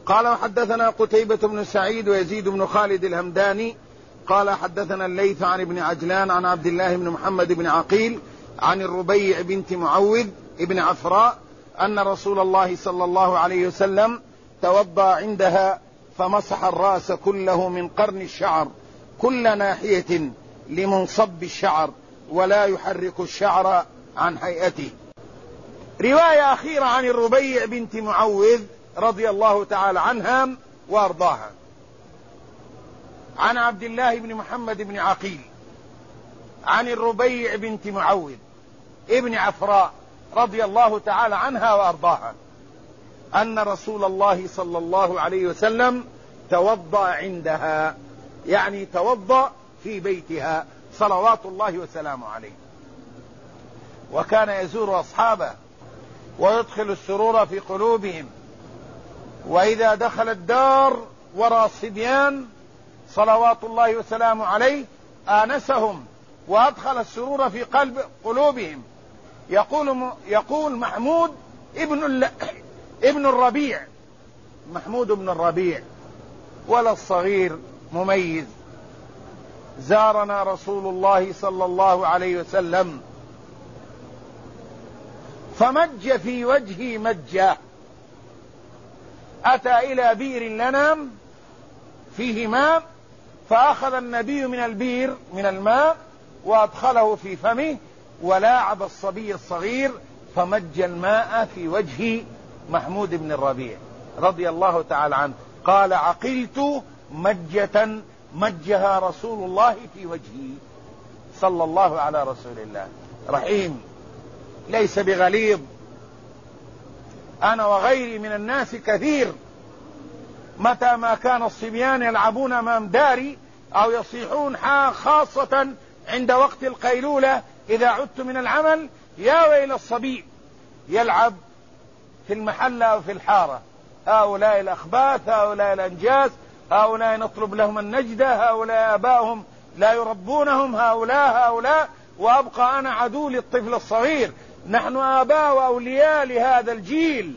قال وحدثنا قتيبة بن سعيد ويزيد بن خالد الهمداني قال حدثنا الليث عن ابن عجلان عن عبد الله بن محمد بن عقيل عن الربيع بنت معوذ ابن عفراء أن رسول الله صلى الله عليه وسلم توضأ عندها فمسح الرأس كله من قرن الشعر كل ناحية لمنصب الشعر ولا يحرك الشعر عن هيئته. رواية أخيرة عن الربيع بنت معوذ رضي الله تعالى عنها وأرضاها عن عبد الله بن محمد بن عقيل عن الربيع بنت معوذ ابن عفراء رضي الله تعالى عنها وأرضاها أن رسول الله صلى الله عليه وسلم توضأ عندها، يعني توضأ في بيتها صلوات الله وسلامه عليه، وكان يزور أصحابه ويدخل السرور في قلوبهم، وإذا دخل الدار وراء الصبيان صلوات الله وسلامه عليه آنسهم وأدخل السرور في قلوبهم. يقول محمود ابن الربيع، محمود بن الربيع ولا الصغير مميز، زارنا رسول الله صلى الله عليه وسلم فمج في وجهي مجة، أتى إلى بئر لنا فيه ماء فأخذ النبي من البئر من الماء وأدخله في فمه ولاعب الصبي الصغير فمج الماء في وجه محمود بن الربيع رضي الله تعالى عنه. قال عقلت مجة مجها رسول الله في وجهي صلى الله على رسول الله. رحيم ليس بغليظ. أنا وغيري من الناس كثير متى ما كان الصبيان يلعبون أمام داري أو يصيحون خاصة عند وقت القيلولة إذا عدت من العمل، يا ويل الصبي يلعب في المحل أو في الحارة، هؤلاء الأخباث، هؤلاء الأنجاس، هؤلاء نطلب لهم النجدة، هؤلاء آباؤهم لا يربونهم، هؤلاء وأبقى أنا عدو للطفل الصغير. نحن آباء وأولياء لهذا الجيل،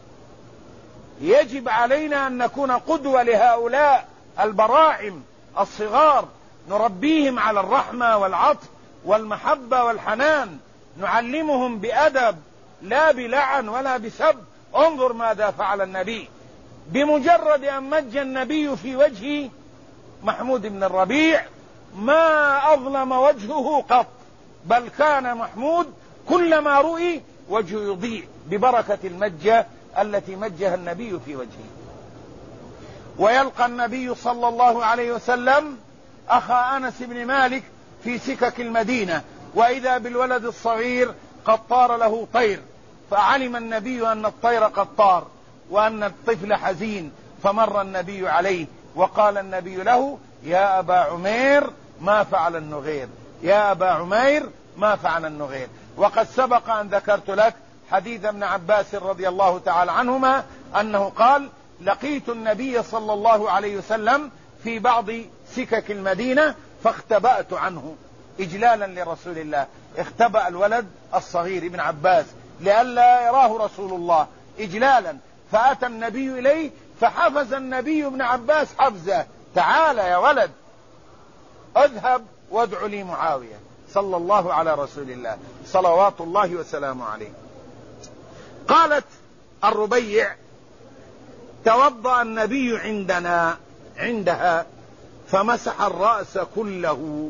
يجب علينا أن نكون قدوة لهؤلاء البراعم الصغار، نربيهم على الرحمة والعطف والمحبة والحنان، نعلمهم بأدب لا بلعن ولا بسب. انظر ماذا فعل النبي، بمجرد أن مج النبي في وجه محمود بن الربيع ما أظلم وجهه قط، بل كان محمود كلما رؤي وجهه يضيء ببركة المجة التي مجها النبي في وجهه. ويلقى النبي صلى الله عليه وسلم أخا أنس بن مالك في سكك المدينة، وإذا بالولد الصغير قد طار له طير، فعلم النبي أن الطير قد طار وأن الطفل حزين، فمر النبي عليه وقال النبي له يا أبا عمير ما فعل النغير، يا أبا عمير ما فعل النغير. وقد سبق أن ذكرت لك حديث ابن عباس رضي الله تعالى عنهما أنه قال لقيت النبي صلى الله عليه وسلم في بعض سكك المدينة فاختبأت عنه إجلالا لرسول الله. اختبأ الولد الصغير ابن عباس لئلا يراه رسول الله إجلالا، فأتى النبي إليه فحفز النبي ابن عباس حفزه، تعال يا ولد اذهب وادع لي معاوية، صلى الله على رسول الله صلوات الله وسلامه عليه. قالت الربيع توضأ النبي عندها فمسح الرأس كله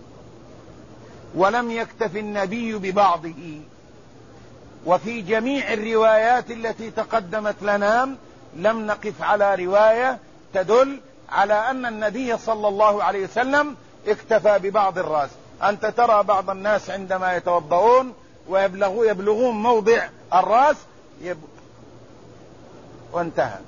ولم يكتف النبي ببعضه. وفي جميع الروايات التي تقدمت لنا لم نقف على رواية تدل على أن النبي صلى الله عليه وسلم اكتفى ببعض الرأس. أنت ترى بعض الناس عندما يتوضؤون ويبلغون موضع الرأس وانتهى.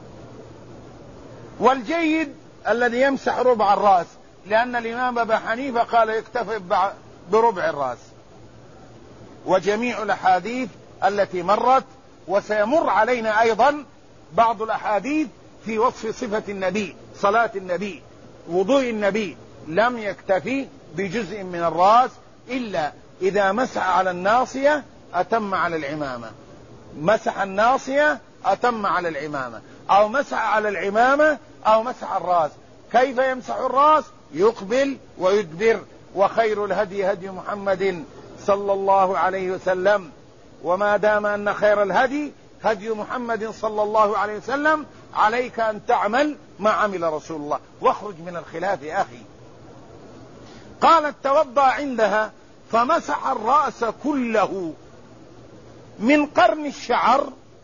والجيد الذي يمسح ربع الرأس، لأن الإمام أبا حنيفة قال يكتفي بربع الرأس. وجميع الأحاديث التي مرت وسيمر علينا أيضا بعض الأحاديث في وصف صفة النبي، صلاة النبي، وضوء النبي، لم يكتفي بجزء من الرأس إلا إذا مسح على الناصية أتم على العمامة، مسح الناصية أتم على العمامة، أو مسح على العمامة، أو مسح الرأس. كيف يمسح الرأس؟ يقبل ويدبر. وخير الهدي هدي محمد صلى الله عليه وسلم. وما دام أن خير الهدي هدي محمد صلى الله عليه وسلم، عليك أن تعمل ما عمل رسول الله، واخرج من الخلاف يا أخي. قالت توضأ عندها فمسح الرأس كله من قرن الشعر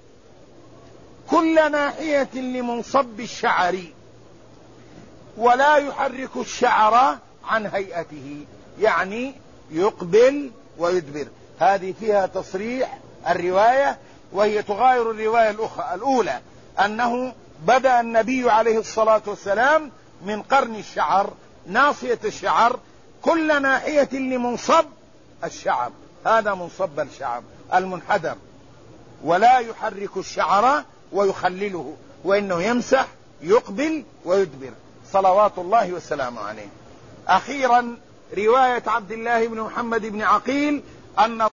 كل ناحية لمنصب الشعر، ولا يحرك الشعر عن هيئته، يعني يقبل ويدبر. هذه فيها تصريح الرواية، وهي تغاير الرواية الأولى، أنه بدأ النبي عليه الصلاة والسلام من قرن الشعر، ناصية الشعر، كل ناحية لمنصب الشعر، هذا منصب الشعر المنحدر، ولا يحرك الشعر ويخلله، وإنه يمسح يقبل ويدبر صلوات الله والسلام عليه. أخيرا رواية عبد الله بن محمد بن عقيل أن